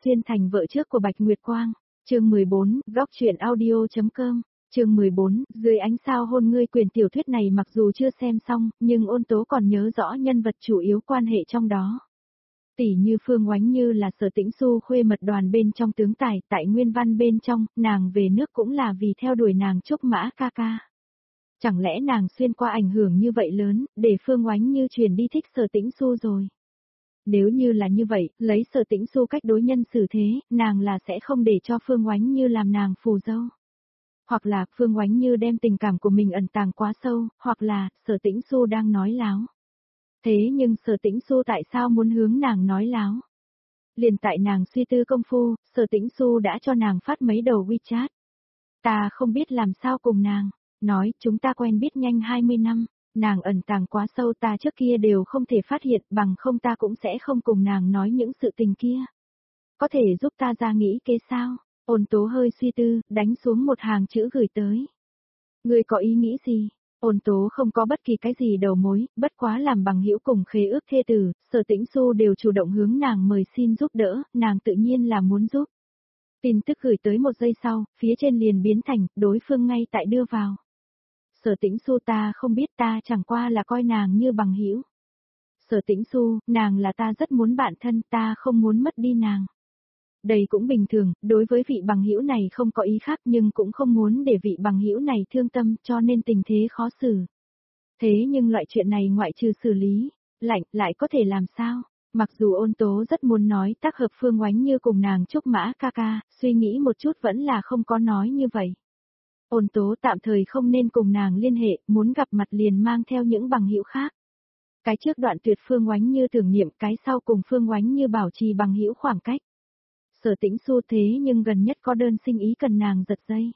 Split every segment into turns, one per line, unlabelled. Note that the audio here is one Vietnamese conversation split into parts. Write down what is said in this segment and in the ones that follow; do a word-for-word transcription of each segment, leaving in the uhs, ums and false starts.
Xuyên thành vợ trước của Bạch Nguyệt Quang. Chương mười bốn, góc truyện audio chấm com. Chương mười bốn, dưới ánh sao hôn ngươi quyển tiểu thuyết này mặc dù chưa xem xong, nhưng Ôn Tố còn nhớ rõ nhân vật chủ yếu quan hệ trong đó. Tỷ như Phương Oánh Như là Sở Tĩnh Xu khuê mật đoàn bên trong tướng tài, tại nguyên văn bên trong, nàng về nước cũng là vì theo đuổi nàng Trúc Mã ca ca. Chẳng lẽ nàng xuyên qua ảnh hưởng như vậy lớn, để Phương Oánh Như truyền đi thích Sở Tĩnh Xu rồi? Nếu như là như vậy, lấy Sở Tĩnh Xu cách đối nhân xử thế, nàng là sẽ không để cho Phương Oánh Như làm nàng phù dâu. Hoặc là Phương Oánh Như đem tình cảm của mình ẩn tàng quá sâu, hoặc là Sở Tĩnh Xu đang nói láo. Thế nhưng Sở Tĩnh Xu tại sao muốn hướng nàng nói láo? Liền tại nàng suy tư công phu, Sở Tĩnh Xu đã cho nàng phát mấy đầu WeChat. Ta không biết làm sao cùng nàng, nói chúng ta quen biết nhanh hai mươi năm, nàng ẩn tàng quá sâu ta trước kia đều không thể phát hiện, bằng không ta cũng sẽ không cùng nàng nói những sự tình kia. Có thể giúp ta ra nghĩ kế sao? Ôn Tố hơi suy tư, đánh xuống một hàng chữ gửi tới. Ngươi có ý nghĩ gì? Ôn Tố không có bất kỳ cái gì đầu mối, bất quá làm bằng hữu cùng khế ước thê tử, Sở Tĩnh Xu đều chủ động hướng nàng mời xin giúp đỡ, nàng tự nhiên là muốn giúp. Tin tức gửi tới một giây sau, phía trên liền biến thành, đối phương ngay tại đưa vào. Sở Tĩnh Xu ta không biết ta chẳng qua là coi nàng như bằng hữu. Sở Tĩnh Xu, nàng là ta rất muốn bạn thân, ta không muốn mất đi nàng. Đây cũng bình thường, đối với vị bằng hữu này không có ý khác nhưng cũng không muốn để vị bằng hữu này thương tâm cho nên tình thế khó xử. Thế nhưng loại chuyện này ngoại trừ xử lý, lạnh lại có thể làm sao? Mặc dù Ôn Tố rất muốn nói tác hợp Phương Oánh Như cùng nàng Trúc Mã ca ca, suy nghĩ một chút vẫn là không có nói như vậy. Ôn Tố tạm thời không nên cùng nàng liên hệ, muốn gặp mặt liền mang theo những bằng hữu khác. Cái trước đoạn tuyệt Phương Oánh Như tưởng niệm, cái sau cùng Phương Oánh Như bảo trì bằng hữu khoảng cách. Sở Tĩnh Xu thế nhưng gần nhất có đơn sinh ý cần nàng giật dây.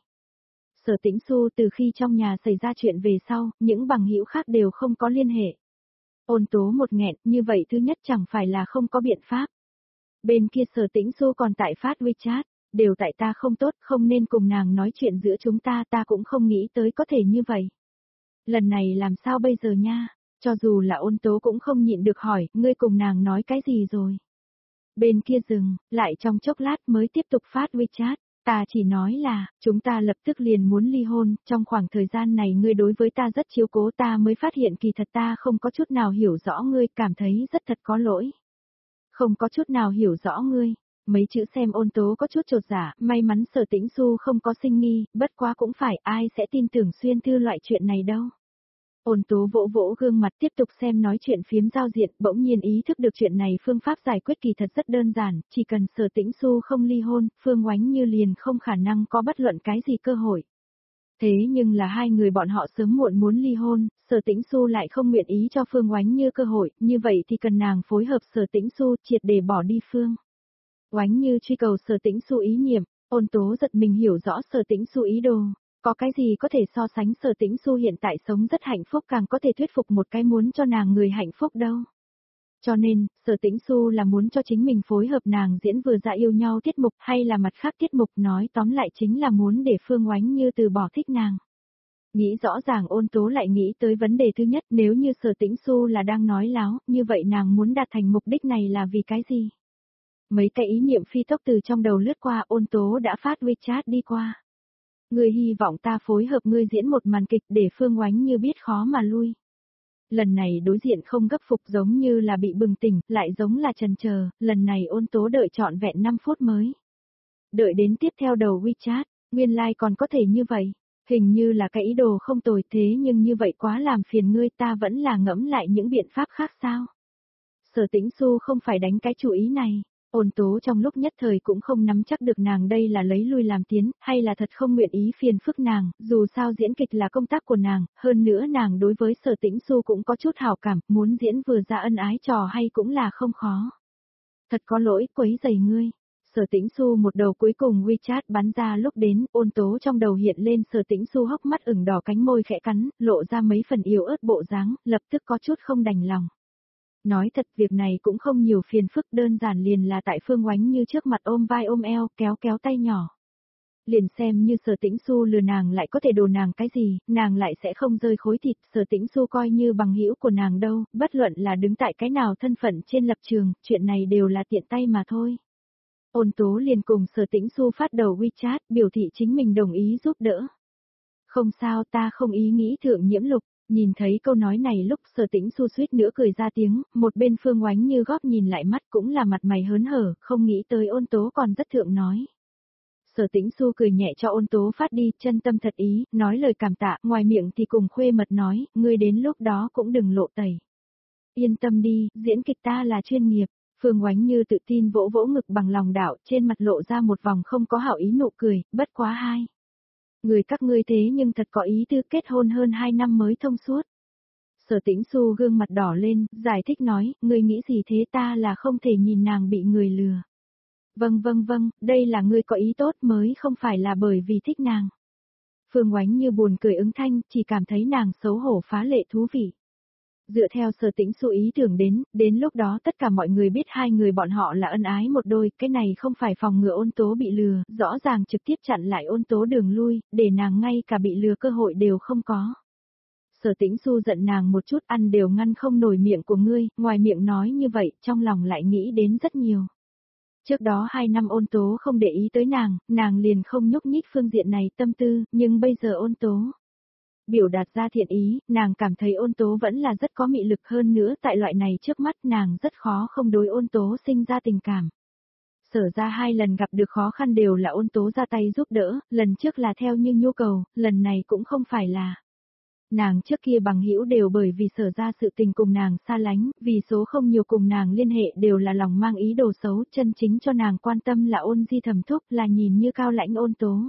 Sở Tĩnh Xu từ khi trong nhà xảy ra chuyện về sau, những bằng hữu khác đều không có liên hệ. Ôn Tố một nghẹn, như vậy thứ nhất chẳng phải là không có biện pháp. Bên kia Sở Tĩnh Xu còn tại phát WeChat, đều tại ta không tốt, không nên cùng nàng nói chuyện giữa chúng ta, ta cũng không nghĩ tới có thể như vậy. Lần này làm sao bây giờ nha, cho dù là Ôn Tố cũng không nhịn được hỏi, ngươi cùng nàng nói cái gì rồi? Bên kia dừng, lại trong chốc lát mới tiếp tục phát WeChat, ta chỉ nói là, chúng ta lập tức liền muốn ly hôn, trong khoảng thời gian này ngươi đối với ta rất chiếu cố ta mới phát hiện kỳ thật ta không có chút nào hiểu rõ ngươi, cảm thấy rất thật có lỗi. Không có chút nào hiểu rõ ngươi, mấy chữ xem Ôn Tố có chút chột dạ, may mắn Sở Tĩnh Xu không có sinh nghi, bất quá cũng phải ai sẽ tin tưởng xuyên thư loại chuyện này đâu. Ôn Tố vỗ vỗ gương mặt tiếp tục xem nói chuyện phiếm giao diện, bỗng nhiên ý thức được chuyện này phương pháp giải quyết kỳ thật rất đơn giản, chỉ cần Sở Tĩnh Xu không ly hôn, Phương Oánh Như liền không khả năng có bất luận cái gì cơ hội. Thế nhưng là hai người bọn họ sớm muộn muốn ly hôn, Sở Tĩnh Xu lại không nguyện ý cho Phương Oánh Như cơ hội, như vậy thì cần nàng phối hợp Sở Tĩnh Xu triệt để bỏ đi Phương Oánh Như truy cầu Sở Tĩnh Xu ý niệm. Ôn Tố giật mình hiểu rõ Sở Tĩnh Xu ý đồ. Có cái gì có thể so sánh Sở Tĩnh Xu hiện tại sống rất hạnh phúc càng có thể thuyết phục một cái muốn cho nàng người hạnh phúc đâu. Cho nên, Sở Tĩnh Xu là muốn cho chính mình phối hợp nàng diễn vừa dạ yêu nhau tiết mục hay là mặt khác tiết mục, nói tóm lại chính là muốn để Phương Oánh Như từ bỏ thích nàng. Nghĩ rõ ràng Ôn Tố lại nghĩ tới vấn đề thứ nhất, nếu như Sở Tĩnh Xu là đang nói láo, như vậy nàng muốn đạt thành mục đích này là vì cái gì? Mấy cái ý niệm phi tốc từ trong đầu lướt qua, Ôn Tố đã phát WeChat đi qua. Ngươi hy vọng ta phối hợp ngươi diễn một màn kịch để Phương Oánh Như biết khó mà lui. Lần này đối diện không gấp phục giống như là bị bừng tỉnh, lại giống là chần chờ, lần này Ôn Tố đợi trọn vẹn năm phút mới. Đợi đến tiếp theo đầu WeChat, nguyên lai like còn có thể như vậy, hình như là cái ý đồ không tồi thế nhưng như vậy quá làm phiền ngươi, ta vẫn là ngẫm lại những biện pháp khác sao. Sở Tĩnh Xu không phải đánh cái chủ ý này. Ôn Tố trong lúc nhất thời cũng không nắm chắc được nàng đây là lấy lui làm tiến, hay là thật không nguyện ý phiền phức nàng, dù sao diễn kịch là công tác của nàng, hơn nữa nàng đối với Sở Tĩnh Xu cũng có chút hảo cảm, muốn diễn vừa ra ân ái trò hay cũng là không khó. Thật có lỗi quấy rầy ngươi. Sở Tĩnh Xu một đầu cuối cùng WeChat bắn ra lúc đến, Ôn Tố trong đầu hiện lên Sở Tĩnh Xu hốc mắt ửng đỏ cánh môi khẽ cắn, lộ ra mấy phần yếu ớt bộ dáng, lập tức có chút không đành lòng. Nói thật việc này cũng không nhiều phiền phức, đơn giản liền là tại Phương Oánh Như trước mặt ôm vai ôm eo, kéo kéo tay nhỏ. Liền xem như Sở Tĩnh Xu lừa nàng lại có thể đồ nàng cái gì, nàng lại sẽ không rơi khối thịt, Sở Tĩnh Xu coi như bằng hữu của nàng đâu, bất luận là đứng tại cái nào thân phận trên lập trường, chuyện này đều là tiện tay mà thôi. Ôn tố liền cùng Sở Tĩnh Xu phát đầu WeChat, biểu thị chính mình đồng ý giúp đỡ. Không sao, ta không ý nghĩ thượng nhiễm lục. Nhìn thấy câu nói này lúc Sở Tĩnh Xu suýt nữa cười ra tiếng, một bên Phương Oánh Như góp nhìn lại mắt cũng là mặt mày hớn hở, không nghĩ tới ôn tố còn rất thượng nói. Sở Tĩnh Xu cười nhẹ cho ôn tố phát đi, chân tâm thật ý, nói lời cảm tạ, ngoài miệng thì cùng khuê mật nói, ngươi đến lúc đó cũng đừng lộ tẩy. Yên tâm đi, diễn kịch ta là chuyên nghiệp. Phương Oánh Như tự tin vỗ vỗ ngực bằng lòng đạo, trên mặt lộ ra một vòng không có hảo ý nụ cười, bất quá hai. Người các ngươi thế nhưng thật có ý tư kết hôn hơn hai năm mới thông suốt. Sở Tĩnh Xu gương mặt đỏ lên, giải thích nói, ngươi nghĩ gì thế, ta là không thể nhìn nàng bị người lừa. Vâng vâng vâng, đây là ngươi có ý tốt mới không phải là bởi vì thích nàng. Phương Oánh Như buồn cười ứng thanh, chỉ cảm thấy nàng xấu hổ phá lệ thú vị. Dựa theo Sở Tĩnh Xu ý tưởng đến, đến lúc đó tất cả mọi người biết hai người bọn họ là ân ái một đôi, cái này không phải phòng ngừa ôn tố bị lừa, rõ ràng trực tiếp chặn lại ôn tố đường lui, để nàng ngay cả bị lừa cơ hội đều không có. Sở Tĩnh Xu giận nàng một chút, ăn đều ngăn không nổi miệng của ngươi, ngoài miệng nói như vậy, trong lòng lại nghĩ đến rất nhiều. Trước đó hai năm ôn tố không để ý tới nàng, nàng liền không nhúc nhích phương diện này tâm tư, nhưng bây giờ ôn tố biểu đạt ra thiện ý, nàng cảm thấy ôn tố vẫn là rất có mị lực, hơn nữa tại loại này trước mắt nàng rất khó không đối ôn tố sinh ra tình cảm. Sở ra hai lần gặp được khó khăn đều là ôn tố ra tay giúp đỡ, lần trước là theo như nhu cầu, lần này cũng không phải là. Nàng trước kia bằng hữu đều bởi vì sở ra sự tình cùng nàng xa lánh, vì số không nhiều cùng nàng liên hệ đều là lòng mang ý đồ xấu, chân chính cho nàng quan tâm là ôn di thẩm thúc, là nhìn như cao lãnh ôn tố.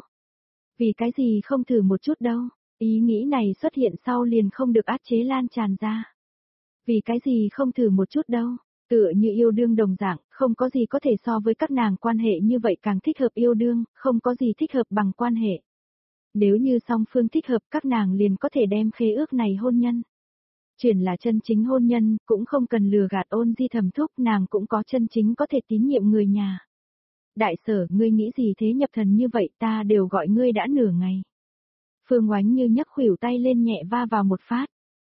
Vì cái gì không thử một chút đâu, ý nghĩ này xuất hiện sau liền không được áp chế lan tràn ra. Vì cái gì không thử một chút đâu, tựa như yêu đương đồng dạng, không có gì có thể so với các nàng quan hệ như vậy càng thích hợp yêu đương, không có gì thích hợp bằng quan hệ. Nếu như song phương thích hợp các nàng liền có thể đem khế ước này hôn nhân. Chuyển là chân chính hôn nhân, cũng không cần lừa gạt ôn di thẩm thúc, nàng cũng có chân chính có thể tín nhiệm người nhà. Đại Sở, ngươi nghĩ gì thế, nhập thần như vậy, ta đều gọi ngươi đã nửa ngày. Phương Oánh Như nhấc khuỷu tay lên nhẹ va vào một phát.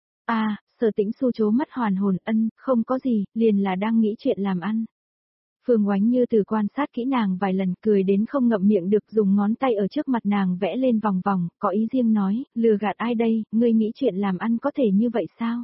À, Sở Tĩnh Xu chố mắt hoàn hồn, ân, không có gì, liền là đang nghĩ chuyện làm ăn. Phương Oánh Như từ quan sát kỹ nàng vài lần, cười đến không ngậm miệng được, dùng ngón tay ở trước mặt nàng vẽ lên vòng vòng, có ý riêng nói, lừa gạt ai đây, ngươi nghĩ chuyện làm ăn có thể như vậy sao?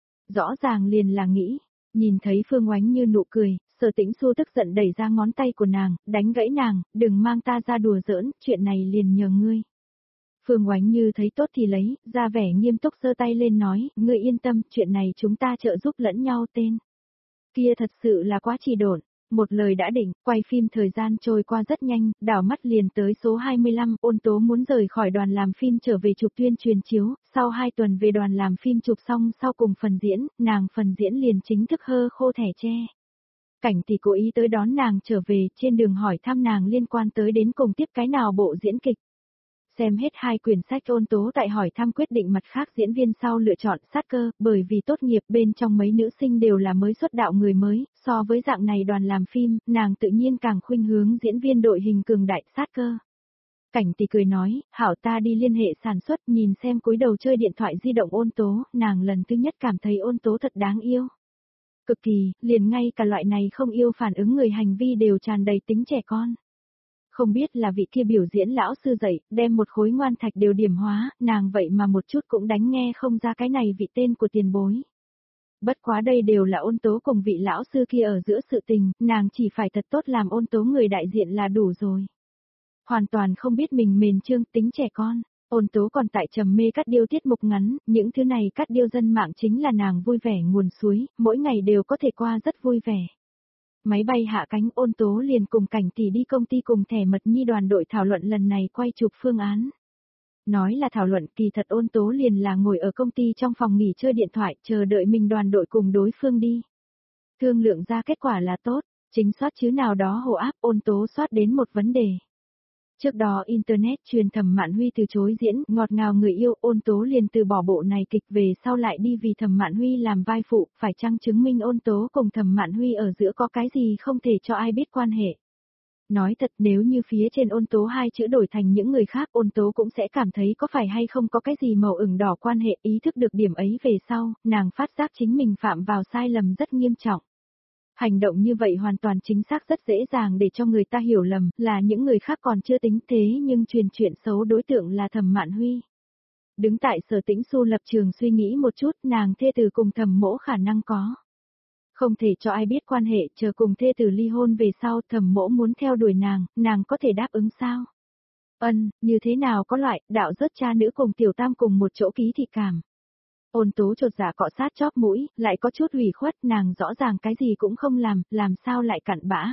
Rõ ràng liền là nghĩ. Nhìn thấy Phương Oánh Như nụ cười, Sở Tĩnh Xu tức giận đẩy ra ngón tay của nàng, đánh gãy nàng, đừng mang ta ra đùa giỡn, chuyện này liền nhờ ngươi. Phương Oánh Như thấy tốt thì lấy, ra vẻ nghiêm túc giơ tay lên nói, ngươi yên tâm, chuyện này chúng ta trợ giúp lẫn nhau tên. Kia thật sự là quá trì độn. Một lời đã định, quay phim thời gian trôi qua rất nhanh, đảo mắt liền tới số hai mươi lăm, ôn tố muốn rời khỏi đoàn làm phim trở về chụp tuyên truyền chiếu, sau hai tuần về đoàn làm phim chụp xong sau cùng phần diễn, nàng phần diễn liền chính thức hơ khô thẻ tre. Cảnh thì cố ý tới đón nàng trở về, trên đường hỏi thăm nàng liên quan tới đến cùng tiếp cái nào bộ diễn kịch. Xem hết hai quyển sách, ôn tố tại hỏi thăm quyết định mặt khác diễn viên sau lựa chọn sát cơ, bởi vì tốt nghiệp bên trong mấy nữ sinh đều là mới xuất đạo người mới, so với dạng này đoàn làm phim, nàng tự nhiên càng khuynh hướng diễn viên đội hình cường đại sát cơ. Cảnh thì cười nói, hảo ta đi liên hệ sản xuất, nhìn xem cúi đầu chơi điện thoại di động ôn tố, nàng lần thứ nhất cảm thấy ôn tố thật đáng yêu. Cực kỳ, liền ngay cả loại này không yêu phản ứng người hành vi đều tràn đầy tính trẻ con. Không biết là vị kia biểu diễn lão sư dạy, đem một khối ngoan thạch đều điểm hóa, nàng vậy mà một chút cũng đánh nghe không ra cái này vị tên của tiền bối. Bất quá đây đều là ôn tố cùng vị lão sư kia ở giữa sự tình, nàng chỉ phải thật tốt làm ôn tố người đại diện là đủ rồi. Hoàn toàn không biết mình mền trương tính trẻ con, ôn tố còn tại trầm mê cắt điêu tiết mục ngắn, những thứ này cắt điêu dân mạng chính là nàng vui vẻ nguồn suối, mỗi ngày đều có thể qua rất vui vẻ. Máy bay hạ cánh, ôn tố liền cùng Cảnh tỷ đi công ty cùng Thẻ Mật Nhi đoàn đội thảo luận lần này quay chụp phương án. Nói là thảo luận, kỳ thật ôn tố liền là ngồi ở công ty trong phòng nghỉ chơi điện thoại, chờ đợi mình đoàn đội cùng đối phương đi. Thương lượng ra kết quả là tốt, chính soát chứ nào đó hồ áp, ôn tố soát đến một vấn đề. Trước đó Internet truyền Thẩm Mạn Huy từ chối diễn ngọt ngào người yêu, ôn tố liền từ bỏ bộ này kịch về sau lại đi vì Thẩm Mạn Huy làm vai phụ, phải chăng chứng minh ôn tố cùng Thẩm Mạn Huy ở giữa có cái gì không thể cho ai biết quan hệ. Nói thật, nếu như phía trên ôn tố hai chữ đổi thành những người khác, ôn tố cũng sẽ cảm thấy có phải hay không có cái gì màu ửng đỏ quan hệ. Ý thức được điểm ấy về sau, nàng phát giác chính mình phạm vào sai lầm rất nghiêm trọng. Hành động như vậy hoàn toàn chính xác rất dễ dàng để cho người ta hiểu lầm, là những người khác còn chưa tính thế nhưng truyền chuyện xấu đối tượng là Thẩm Mạn Huy. Đứng tại Sở Tĩnh Xu lập trường suy nghĩ một chút, nàng thê tử cùng Thẩm Mỗ khả năng có. Không thể cho ai biết quan hệ, chờ cùng thê tử ly hôn về sau, Thẩm Mỗ muốn theo đuổi nàng, nàng có thể đáp ứng sao? Ân, như thế nào có loại, đạo rất cha nữ cùng tiểu tam cùng một chỗ ký thị cảm. Ôn Tố chột dạ cọ sát chóp mũi, lại có chút ủy khuất, nàng rõ ràng cái gì cũng không làm, làm sao lại cặn bã.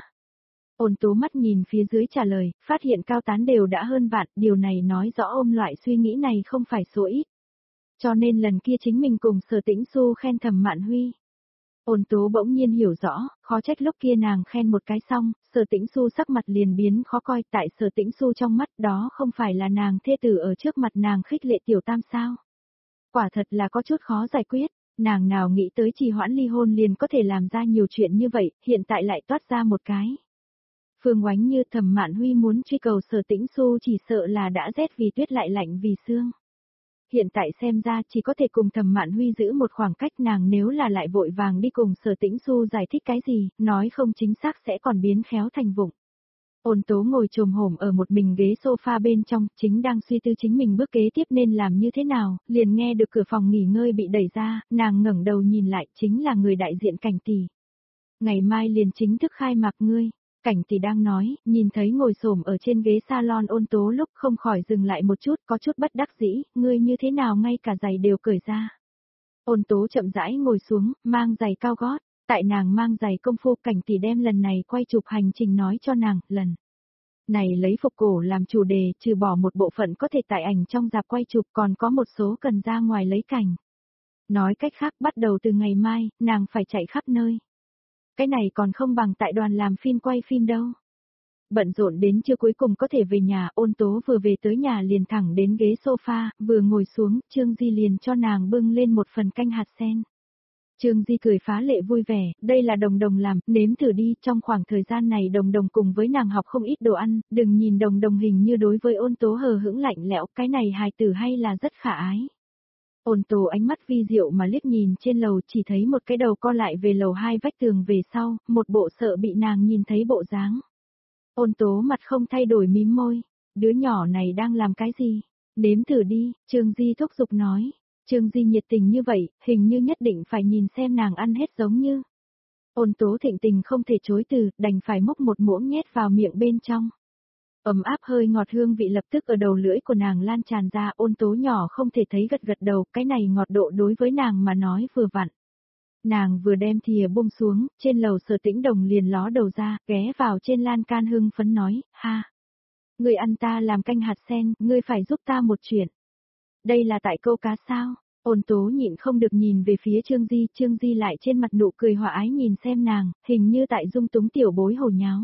Ôn Tố mắt nhìn phía dưới trả lời, phát hiện cao tán đều đã hơn vạn, điều này nói rõ ôm loại suy nghĩ này không phải số ít. Cho nên lần kia chính mình cùng Sở Tĩnh Xu khen Thẩm Mạn Huy. Ôn Tố bỗng nhiên hiểu rõ, khó trách lúc kia nàng khen một cái xong, Sở Tĩnh Xu sắc mặt liền biến khó coi, tại Sở Tĩnh Xu trong mắt đó không phải là nàng thê tử ở trước mặt nàng khích lệ tiểu tam sao. Quả thật là có chút khó giải quyết, nàng nào nghĩ tới trì hoãn ly hôn liền có thể làm ra nhiều chuyện như vậy, hiện tại lại toát ra một cái. Phương Oánh Như Thẩm Mạn Huy muốn truy cầu Sở Tĩnh Xu chỉ sợ là đã rét vì tuyết lại lạnh vì xương. Hiện tại xem ra chỉ có thể cùng Thẩm Mạn Huy giữ một khoảng cách, nàng nếu là lại vội vàng đi cùng Sở Tĩnh Xu giải thích cái gì, nói không chính xác sẽ còn biến khéo thành vụng. Ôn Tố ngồi chồm hổm ở một mình ghế sofa bên trong, chính đang suy tư chính mình bước kế tiếp nên làm như thế nào, liền nghe được cửa phòng nghỉ ngơi bị đẩy ra, nàng ngẩng đầu nhìn lại, chính là người đại diện Cảnh Tỷ. Ngày mai liền chính thức khai mạc ngươi. Cảnh Tỷ đang nói, nhìn thấy ngồi xổm ở trên ghế salon Ôn Tố lúc không khỏi dừng lại một chút, có chút bất đắc dĩ, ngươi như thế nào ngay cả giày đều cởi ra. Ôn Tố chậm rãi ngồi xuống, mang giày cao gót, tại nàng mang giày công phu, Cảnh Tỷ đem lần này quay chụp hành trình nói cho nàng, lần này lấy phục cổ làm chủ đề, trừ bỏ một bộ phận có thể tải ảnh trong rạp quay chụp còn có một số cần ra ngoài lấy cảnh. Nói cách khác bắt đầu từ ngày mai, nàng phải chạy khắp nơi. Cái này còn không bằng tại đoàn làm phim quay phim đâu. Bận rộn đến trưa cuối cùng có thể về nhà, Ôn Tố vừa về tới nhà liền thẳng đến ghế sofa, vừa ngồi xuống, Trương Di liền cho nàng bưng lên một phần canh hạt sen. Trương Di cười phá lệ vui vẻ, đây là Đồng Đồng làm, nếm thử đi, trong khoảng thời gian này Đồng Đồng cùng với nàng học không ít đồ ăn, đừng nhìn Đồng Đồng hình như đối với Ôn Tố hờ hững lạnh lẽo, cái này hài tử hay là rất khả ái. Ôn Tố ánh mắt vi diệu mà liếc nhìn trên lầu, chỉ thấy một cái đầu co lại về lầu hai vách tường về sau, một bộ sợ bị nàng nhìn thấy bộ dáng. Ôn Tố mặt không thay đổi mím môi, đứa nhỏ này đang làm cái gì? Nếm thử đi, Trương Di thúc giục nói. Trương Di nhiệt tình như vậy, hình như nhất định phải nhìn xem nàng ăn hết giống như. Ôn Tố thịnh tình không thể chối từ, đành phải múc một muỗng nhét vào miệng bên trong. Ấm áp hơi ngọt hương vị lập tức ở đầu lưỡi của nàng lan tràn ra, Ôn Tố nhỏ không thể thấy gật gật đầu, cái này ngọt độ đối với nàng mà nói vừa vặn. Nàng vừa đem thìa buông xuống, trên lầu Sở Tĩnh Đồng liền ló đầu ra, ghé vào trên lan can hưng phấn nói, ha. Ngươi ăn ta làm canh hạt sen, ngươi phải giúp ta một chuyện. Đây là tại câu cá sao? Ôn Tố nhịn không được nhìn về phía Trương Di, Trương Di lại trên mặt nụ cười hòa ái nhìn xem nàng, hình như tại dung túng tiểu bối hồ nháo.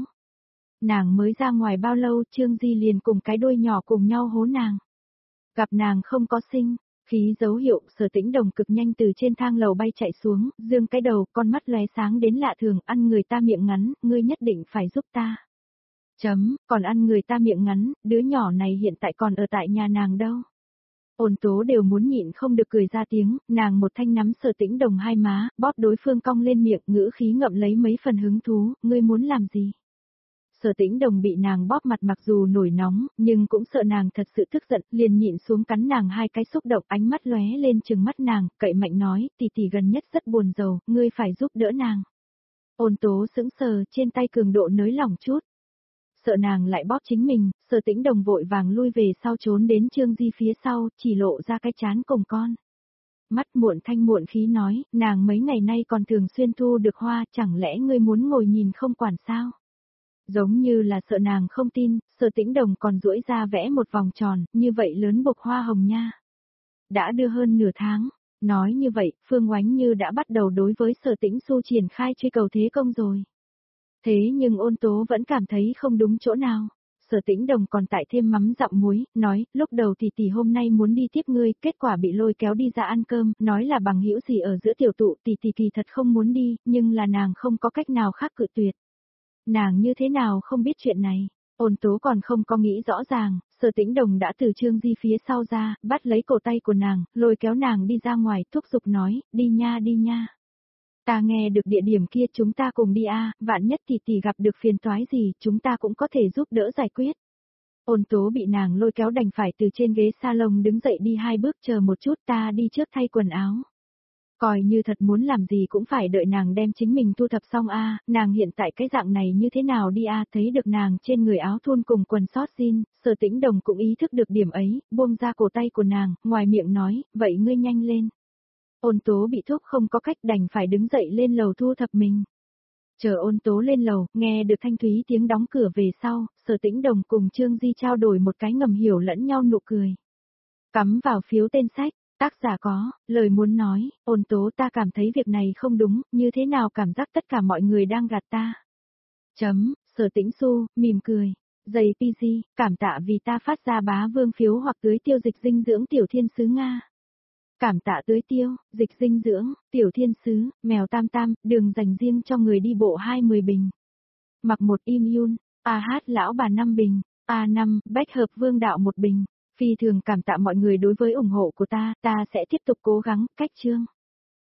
Nàng mới ra ngoài bao lâu, Trương Di liền cùng cái đuôi nhỏ cùng nhau hố nàng. Gặp nàng không có sinh, khí dấu hiệu, Sở Tĩnh Đồng cực nhanh từ trên thang lầu bay chạy xuống, dương cái đầu, con mắt lóe sáng đến lạ thường, ăn người ta miệng ngắn, ngươi nhất định phải giúp ta. Chấm, còn ăn người ta miệng ngắn, đứa nhỏ này hiện tại còn ở tại nhà nàng đâu. Ôn Tố đều muốn nhịn không được cười ra tiếng, nàng một thanh nắm Sở Tĩnh Đồng hai má, bóp đối phương cong lên miệng, ngữ khí ngậm lấy mấy phần hứng thú, ngươi muốn làm gì? Sở Tĩnh Đồng bị nàng bóp mặt mặc dù nổi nóng, nhưng cũng sợ nàng thật sự tức giận, liền nhịn xuống cắn nàng hai cái xúc động, ánh mắt lóe lên trừng mắt nàng, cậy mạnh nói, tỷ tỷ gần nhất rất buồn rầu, ngươi phải giúp đỡ nàng. Ôn Tố sững sờ, trên tay cường độ nới lỏng chút. Sợ nàng lại bóp chính mình, Sở Tĩnh Đồng vội vàng lui về sau trốn đến Trương Di phía sau, chỉ lộ ra cái chán cùng con. Mắt muộn thanh muộn khí nói, nàng mấy ngày nay còn thường xuyên thu được hoa, chẳng lẽ ngươi muốn ngồi nhìn không quản sao? Giống như là sợ nàng không tin, Sở Tĩnh Đồng còn duỗi ra vẽ một vòng tròn, như vậy lớn bộc hoa hồng nha. Đã đưa hơn nửa tháng, nói như vậy, Phương Oánh Như đã bắt đầu đối với Sở Tĩnh Xu triển khai truy cầu thế công rồi. Thế nhưng Ôn Tố vẫn cảm thấy không đúng chỗ nào. Sở Tĩnh Đồng còn tại thêm mắm dặm muối, nói, lúc đầu tỷ tỷ hôm nay muốn đi tiếp ngươi, kết quả bị lôi kéo đi ra ăn cơm, nói là bằng hữu gì ở giữa tiểu tụ, tỷ tỷ kỳ thật không muốn đi, nhưng là nàng không có cách nào khác cự tuyệt. Nàng như thế nào không biết chuyện này, Ôn Tố còn không có nghĩ rõ ràng, Sở Tĩnh Đồng đã từ Trương Di phía sau ra, bắt lấy cổ tay của nàng, lôi kéo nàng đi ra ngoài, thúc giục nói, đi nha đi nha. Ta nghe được địa điểm kia chúng ta cùng đi a, vạn nhất tỷ tỷ gặp được phiền toái gì, chúng ta cũng có thể giúp đỡ giải quyết. Ôn tố bị nàng lôi kéo đành phải từ trên ghế salon đứng dậy đi hai bước chờ một chút ta đi trước thay quần áo. Coi như thật muốn làm gì cũng phải đợi nàng đem chính mình thu thập xong a, nàng hiện tại cái dạng này như thế nào đi a, thấy được nàng trên người áo thun cùng quần sót jean, Sở Tĩnh Đồng cũng ý thức được điểm ấy, buông ra cổ tay của nàng, ngoài miệng nói, vậy ngươi nhanh lên. Ôn tố bị thúc không có cách đành phải đứng dậy lên lầu thu thập mình. Chờ ôn tố lên lầu, nghe được thanh thúy tiếng đóng cửa về sau, Sở Tĩnh Đồng cùng Trương Di trao đổi một cái ngầm hiểu lẫn nhau nụ cười. Cắm vào phiếu tên sách, tác giả có, lời muốn nói, ôn tố ta cảm thấy việc này không đúng, như thế nào cảm giác tất cả mọi người đang gạt ta. Chấm, Sở Tĩnh Xu, mỉm cười. Giày pê giê, cảm tạ vì ta phát ra bá vương phiếu hoặc tưới tiêu dịch dinh dưỡng tiểu thiên sứ Nga. Cảm tạ tưới tiêu, dịch dinh dưỡng, tiểu thiên sứ, mèo tam tam, đường dành riêng cho người đi bộ hai mươi bình. Mặc một im yun, a hát lão bà năm bình, a năm, bách hợp vương đạo một bình. Phi thường cảm tạ mọi người đối với ủng hộ của ta, ta sẽ tiếp tục cố gắng, cách chương.